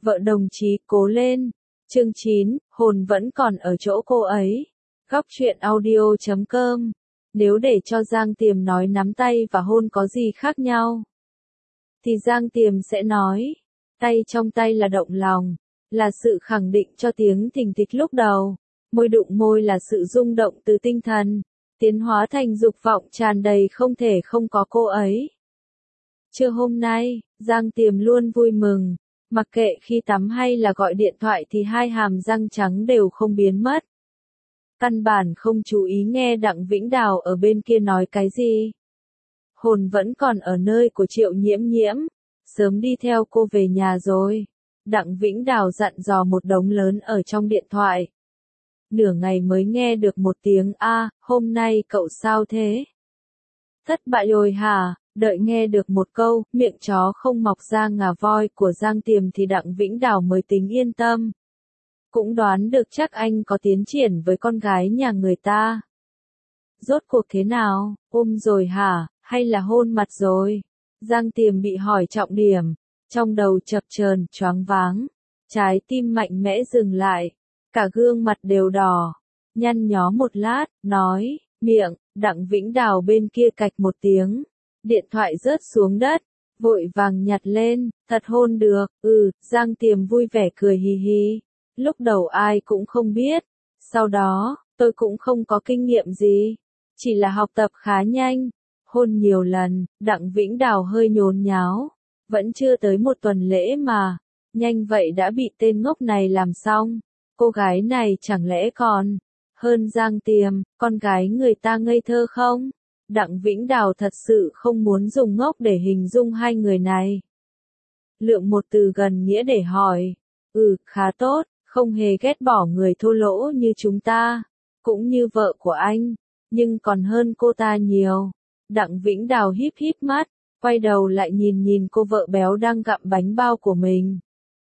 Vợ đồng chí cố lên. Chương 9, hồn vẫn còn ở chỗ cô ấy. Góc truyện audio.com. Nếu để cho Giang Tiềm nói nắm tay và hôn có gì khác nhau, thì Giang Tiềm sẽ nói, tay trong tay là động lòng, là sự khẳng định cho tiếng thình thịch lúc đầu. Môi đụng môi là sự rung động từ tinh thần, tiến hóa thành dục vọng tràn đầy không thể không có cô ấy. Trưa hôm nay, Giang Tiềm luôn vui mừng, mặc kệ khi tắm hay là gọi điện thoại thì hai hàm răng trắng đều không biến mất. Căn bản không chú ý nghe Đặng Vĩnh Đào ở bên kia nói cái gì. Hồn vẫn còn ở nơi của Triệu Nhiễm Nhiễm, sớm đi theo cô về nhà rồi. Đặng Vĩnh Đào dặn dò một đống lớn ở trong điện thoại. Nửa ngày mới nghe được một tiếng a, hôm nay cậu sao thế? Thất bại rồi hả? Đợi nghe được một câu, miệng chó không mọc ra ngà voi của Giang Tiềm thì Đặng Vĩnh Đào mới tính yên tâm. Cũng đoán được chắc anh có tiến triển với con gái nhà người ta. Rốt cuộc thế nào, ôm rồi hả, hay là hôn mặt rồi? Giang Tiềm bị hỏi trọng điểm, trong đầu chập chờn choáng váng, trái tim mạnh mẽ dừng lại, cả gương mặt đều đỏ, nhăn nhó một lát, nói, miệng. Đặng Vĩnh Đào bên kia cạch một tiếng, điện thoại rớt xuống đất, vội vàng nhặt lên, thật hôn được, Giang Tiềm vui vẻ cười hì hì, lúc đầu ai cũng không biết, sau đó, tôi cũng không có kinh nghiệm gì, chỉ là học tập khá nhanh, hôn nhiều lần. Đặng Vĩnh Đào hơi nhốn nháo, vẫn chưa tới một tuần lễ mà, nhanh vậy đã bị tên ngốc này làm xong, cô gái này chẳng lẽ còn hơn Giang Tiềm, con gái người ta ngây thơ không? Đặng Vĩnh Đào thật sự không muốn dùng ngốc để hình dung hai người này. Lượng một từ gần nghĩa để hỏi. Khá tốt, không hề ghét bỏ người thô lỗ như chúng ta, cũng như vợ của anh, nhưng còn hơn cô ta nhiều. Đặng Vĩnh Đào híp híp mắt, quay đầu lại nhìn nhìn cô vợ béo đang gặm bánh bao của mình.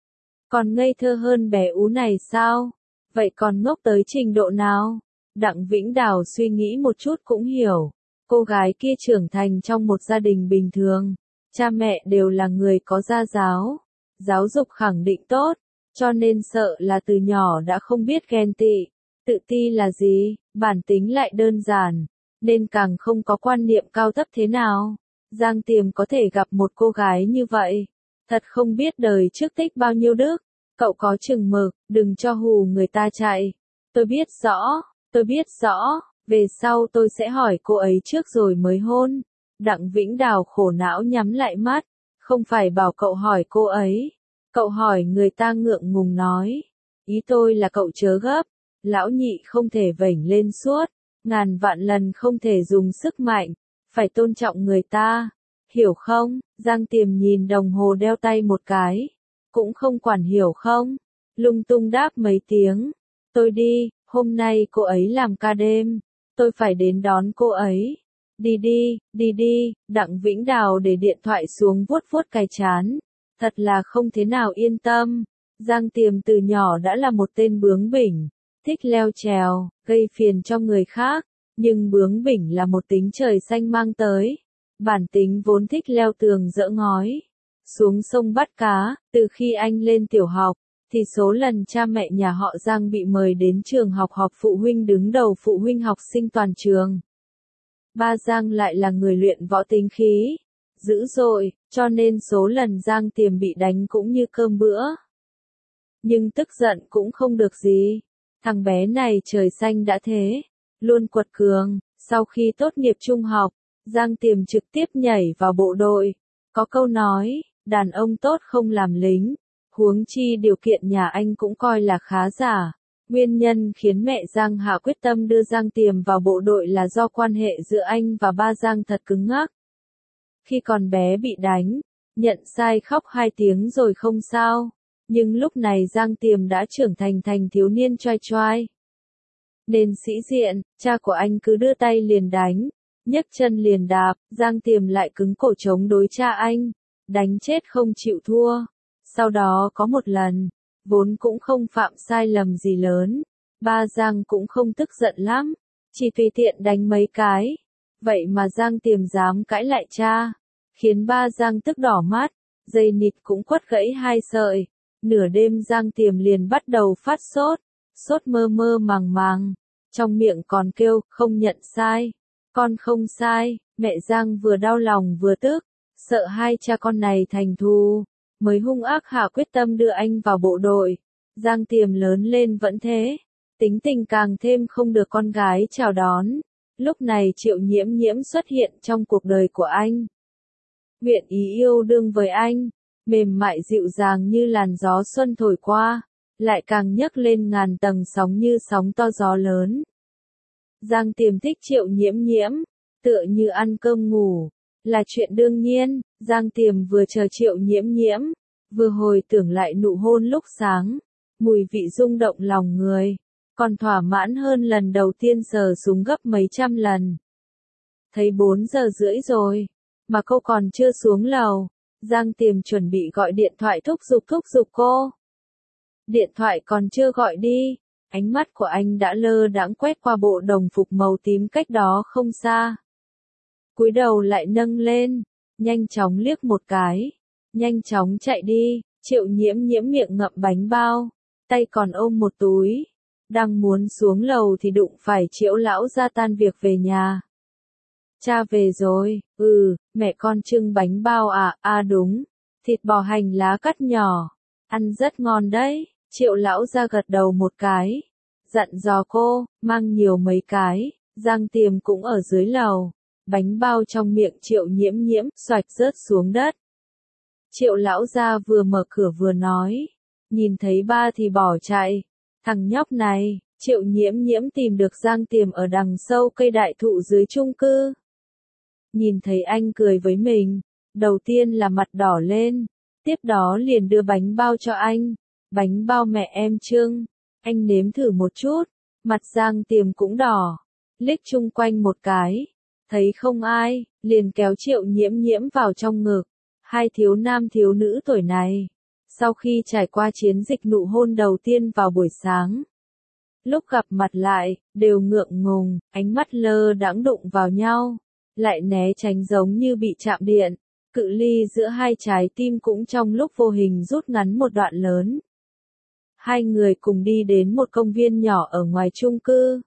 Còn ngây thơ hơn bé ú này sao? Vậy còn ngốc tới trình độ nào? Đặng Vĩnh Đào suy nghĩ một chút cũng hiểu. Cô gái kia trưởng thành trong một gia đình bình thường. Cha mẹ đều là người có gia giáo. Giáo dục khẳng định tốt. Cho nên sợ là từ nhỏ đã không biết ghen tị. Tự ti là gì? Bản tính lại đơn giản. Nên càng không có quan niệm cao thấp thế nào. Giang Tiềm có thể gặp một cô gái như vậy. Thật không biết đời trước tích bao nhiêu đức. Cậu có chừng mực, đừng cho hù người ta chạy. Tôi biết rõ, về sau tôi sẽ hỏi cô ấy trước rồi mới hôn. Đặng Vĩnh Đào khổ não nhắm lại mắt, không phải bảo cậu hỏi cô ấy. Cậu hỏi người ta ngượng ngùng nói. Ý tôi là cậu chớ gấp, lão nhị không thể vểnh lên suốt, ngàn vạn lần không thể dùng sức mạnh, phải tôn trọng người ta, hiểu không? Giang Tiềm nhìn đồng hồ đeo tay một cái. Cũng không quản hiểu không, lung tung đáp mấy tiếng, tôi đi, hôm nay cô ấy làm ca đêm, tôi phải đến đón cô ấy, đi, Đặng Vĩnh Đào để điện thoại xuống vuốt vuốt cái trán, thật là không thế nào yên tâm, Giang Tiềm từ nhỏ đã là một tên bướng bỉnh, thích leo trèo, gây phiền cho người khác, nhưng bướng bỉnh là một tính trời xanh mang tới, bản tính vốn thích leo tường dỡ ngói. Xuống sông bắt cá, từ khi anh lên tiểu học, thì số lần cha mẹ nhà họ Giang bị mời đến trường học họp phụ huynh đứng đầu phụ huynh học sinh toàn trường. Ba Giang lại là người luyện võ tính khí, dữ dội, cho nên số lần Giang Tiềm bị đánh cũng như cơm bữa. Nhưng tức giận cũng không được gì, thằng bé này trời xanh đã thế, luôn quật cường, sau khi tốt nghiệp trung học, Giang Tiềm trực tiếp nhảy vào bộ đội, có câu nói, đàn ông tốt không làm lính, huống chi điều kiện nhà anh cũng coi là khá giả. Nguyên nhân khiến mẹ Giang Hạ quyết tâm đưa Giang Tiềm vào bộ đội là do quan hệ giữa anh và ba Giang thật cứng ngắc. Khi còn bé bị đánh, nhận sai khóc 2 tiếng rồi không sao, nhưng lúc này Giang Tiềm đã trưởng thành thiếu niên choai choai. Nên sĩ diện, cha của anh cứ đưa tay liền đánh, nhấc chân liền đạp, Giang Tiềm lại cứng cổ chống đối cha anh. Đánh chết không chịu thua. Sau đó có một lần, vốn cũng không phạm sai lầm gì lớn, ba Giang cũng không tức giận lắm, chỉ tùy tiện đánh mấy cái. Vậy mà Giang Tiềm dám cãi lại cha, khiến ba Giang tức đỏ mắt, dây nịt cũng quất gãy 2 sợi. Nửa đêm Giang Tiềm liền bắt đầu phát sốt, sốt mơ mơ màng màng, trong miệng còn kêu, không nhận sai, con không sai, mẹ Giang vừa đau lòng vừa tức, sợ hai cha con này thành thù, mới hung ác hạ quyết tâm đưa anh vào bộ đội. Giang Tiềm lớn lên vẫn thế, tính tình càng thêm không được con gái chào đón. Lúc này Triệu Nhiễm Nhiễm xuất hiện trong cuộc đời của anh. Nguyện ý yêu đương với anh, mềm mại dịu dàng như làn gió xuân thổi qua, lại càng nhấc lên ngàn tầng sóng như sóng to gió lớn. Giang Tiềm thích Triệu Nhiễm Nhiễm, tựa như ăn cơm ngủ, là chuyện đương nhiên. Giang Tiềm vừa chờ Triệu Nhiễm Nhiễm, vừa hồi tưởng lại nụ hôn lúc sáng, mùi vị rung động lòng người, còn thỏa mãn hơn lần đầu tiên sờ súng gấp mấy trăm lần. Thấy 4 giờ rưỡi rồi, mà cô còn chưa xuống lầu, Giang Tiềm chuẩn bị gọi điện thoại thúc giục cô. Điện thoại còn chưa gọi đi, ánh mắt của anh đã lơ đãng quét qua bộ đồng phục màu tím cách đó không xa. Cúi đầu lại nâng lên, nhanh chóng liếc một cái, nhanh chóng chạy đi. Triệu Nhiễm Nhiễm miệng ngậm bánh bao, tay còn ôm một túi, đang muốn xuống lầu thì đụng phải Triệu lão gia tan việc về nhà. Cha về rồi, mẹ con trưng bánh bao à, đúng, thịt bò hành lá cắt nhỏ, ăn rất ngon đấy. Triệu lão gia gật đầu một cái, dặn dò cô, mang nhiều mấy cái. Giang Tiềm cũng ở dưới lầu, bánh bao trong miệng Triệu Nhiễm Nhiễm xoạch rớt xuống đất. Triệu lão gia vừa mở cửa vừa nói, nhìn thấy ba thì bỏ chạy, thằng nhóc này. Triệu Nhiễm Nhiễm tìm được Giang Tiềm ở đằng sâu cây đại thụ dưới chung cư. Nhìn thấy anh cười với mình, đầu tiên là mặt đỏ lên, tiếp đó liền đưa bánh bao cho anh. Bánh bao mẹ em trưng, anh nếm thử một chút, mặt Giang Tiềm cũng đỏ, liếc chung quanh một cái, thấy không ai, liền kéo Triệu Nhiễm Nhiễm vào trong ngực. Hai thiếu nam thiếu nữ tuổi này, sau khi trải qua chiến dịch nụ hôn đầu tiên vào buổi sáng, lúc gặp mặt lại, đều ngượng ngùng, ánh mắt lơ đãng đụng vào nhau, lại né tránh giống như bị chạm điện. Cự ly giữa hai trái tim cũng trong lúc vô hình rút ngắn một đoạn lớn. Hai người cùng đi đến một công viên nhỏ ở ngoài chung cư.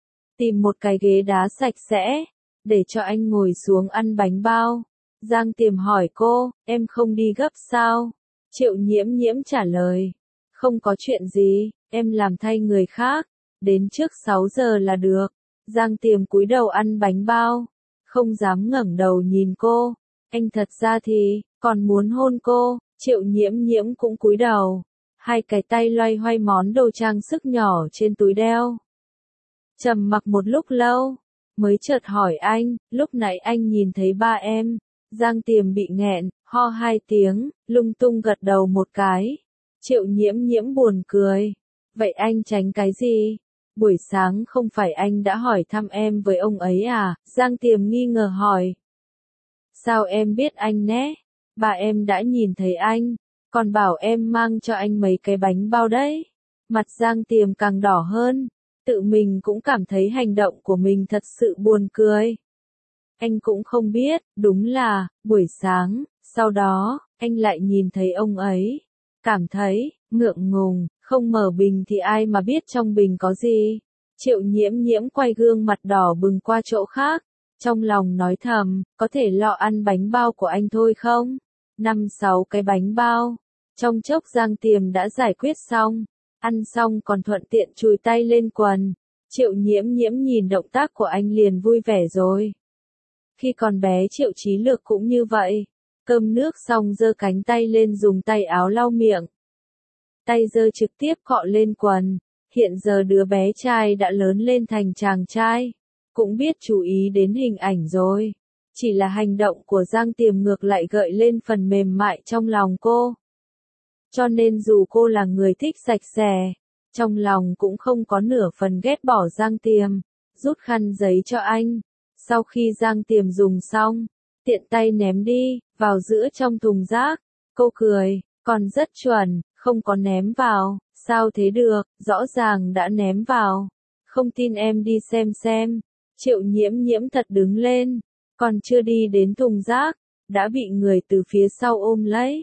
Tìm một cái ghế đá sạch sẽ, để cho anh ngồi xuống ăn bánh bao. Giang Tiềm hỏi cô, em không đi gấp sao? Triệu Nhiễm Nhiễm trả lời, không có chuyện gì, em làm thay người khác, đến trước 6 giờ là được. Giang Tiềm cúi đầu ăn bánh bao, không dám ngẩng đầu nhìn cô. Anh thật ra thì, còn muốn hôn cô. Triệu Nhiễm Nhiễm cũng cúi đầu, hai cái tay loay hoay món đồ trang sức nhỏ trên túi đeo. Trầm mặc một lúc lâu, mới chợt hỏi anh, lúc nãy anh nhìn thấy ba em. Giang Tiềm bị nghẹn, ho 2 tiếng, lung tung gật đầu một cái. Triệu Nhiễm Nhiễm buồn cười. Vậy anh tránh cái gì? Buổi sáng không phải anh đã hỏi thăm em với ông ấy à? Giang Tiềm nghi ngờ hỏi. Sao em biết anh nhé? Bà em đã nhìn thấy anh, còn bảo em mang cho anh mấy cái bánh bao đấy. Mặt Giang Tiềm càng đỏ hơn, tự mình cũng cảm thấy hành động của mình thật sự buồn cười. Anh cũng không biết, đúng là, buổi sáng, sau đó, anh lại nhìn thấy ông ấy. Cảm thấy, ngượng ngùng, không mở bình thì ai mà biết trong bình có gì. Triệu Nhiễm Nhiễm quay gương mặt đỏ bừng qua chỗ khác, trong lòng nói thầm, có thể lọ ăn bánh bao của anh thôi không? 5-6 cái bánh bao. Trong chốc Giang Tiềm đã giải quyết xong, ăn xong còn thuận tiện chùi tay lên quần. Triệu Nhiễm Nhiễm nhìn động tác của anh liền vui vẻ rồi. Khi còn bé Triệu Chí Lược cũng như vậy, cơm nước xong giơ cánh tay lên dùng tay áo lau miệng. Tay giơ trực tiếp cọ lên quần, hiện giờ đứa bé trai đã lớn lên thành chàng trai, cũng biết chú ý đến hình ảnh rồi. Chỉ là hành động của Giang Tiềm ngược lại gợi lên phần mềm mại trong lòng cô. Cho nên dù cô là người thích sạch sẽ, trong lòng cũng không có nửa phần ghét bỏ Giang Tiềm, rút khăn giấy cho anh. Sau khi Giang Tiềm dùng xong, tiện tay ném đi, vào giữa trong thùng rác. Cô cười, còn rất chuẩn, không có ném vào. Sao thế được, rõ ràng đã ném vào. Không tin em đi xem. Triệu Nhiễm Nhiễm thật đứng lên, còn chưa đi đến thùng rác, đã bị người từ phía sau ôm lấy.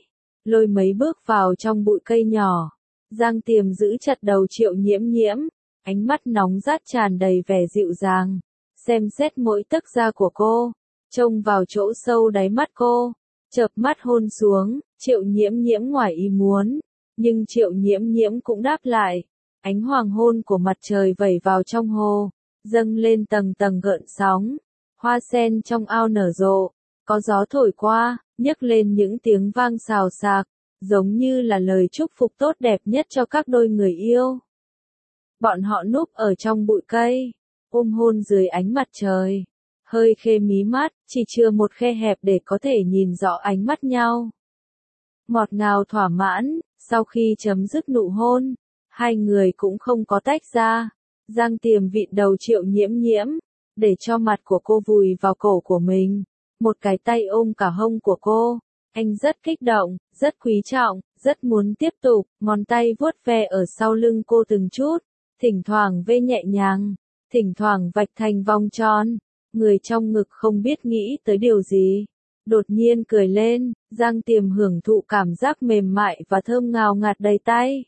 lôi mấy bước vào trong bụi cây nhỏ. Giang Tiềm giữ chặt đầu Triệu Nhiễm Nhiễm, ánh mắt nóng rát tràn đầy vẻ dịu dàng, xem xét mỗi tấc da của cô, trông vào chỗ sâu đáy mắt cô, chợp mắt hôn xuống. Triệu Nhiễm Nhiễm ngoài ý muốn, nhưng Triệu Nhiễm Nhiễm cũng đáp lại. Ánh hoàng hôn của mặt trời vẩy vào trong hồ, dâng lên tầng tầng gợn sóng. Hoa sen trong ao nở rộ, có gió thổi qua, nhấc lên những tiếng vang xào xạc, giống như là lời chúc phúc tốt đẹp nhất cho các đôi người yêu. Bọn họ núp ở trong bụi cây, ôm hôn dưới ánh mặt trời, hơi khê mí mắt, chỉ chừa một khe hẹp để có thể nhìn rõ ánh mắt nhau. Ngọt ngào thỏa mãn, sau khi chấm dứt nụ hôn, hai người cũng không có tách ra. Giang Tiềm vịn đầu Triệu Nhiễm Nhiễm, để cho mặt của cô vùi vào cổ của mình, một cái tay ôm cả hông của cô. Anh rất kích động, rất quý trọng, rất muốn tiếp tục, ngón tay vuốt ve ở sau lưng cô từng chút, thỉnh thoảng vê nhẹ nhàng, thỉnh thoảng vạch thành vòng tròn. Người trong ngực không biết nghĩ tới điều gì, đột nhiên cười lên. Giang Tiềm hưởng thụ cảm giác mềm mại và thơm ngào ngạt đầy tay.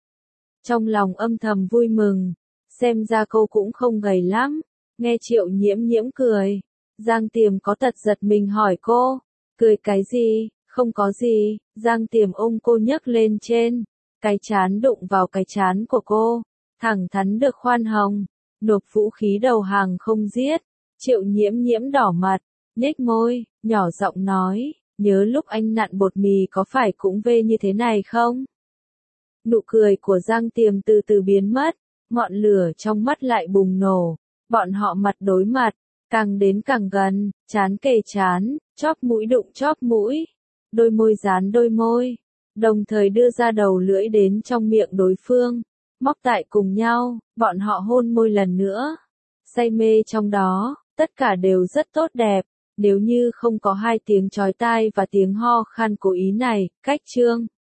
Trong lòng âm thầm vui mừng, xem ra cô cũng không gầy lắm. Nghe Triệu Nhiễm Nhiễm cười, Giang Tiềm có tật giật mình hỏi cô, cười cái gì? Không có gì. Giang Tiềm ôm cô nhấc lên trên, cái trán đụng vào cái trán của cô, thẳng thắn được khoan hồng, nộp vũ khí đầu hàng không giết. Triệu Nhiễm Nhiễm đỏ mặt, nhếch môi, nhỏ giọng nói, nhớ lúc anh nặn bột mì có phải cũng vê như thế này không? Nụ cười của Giang Tiềm từ từ biến mất, ngọn lửa trong mắt lại bùng nổ. Bọn họ mặt đối mặt, càng đến càng gần, trán kề trán, chóp mũi đụng chóp mũi, đôi môi dán đôi môi, đồng thời đưa ra đầu lưỡi đến trong miệng đối phương, móc tại cùng nhau. Bọn họ hôn môi lần nữa, say mê trong đó, tất cả đều rất tốt đẹp. Nếu như không có hai tiếng chói tai và tiếng ho khan cố ý này, cách chương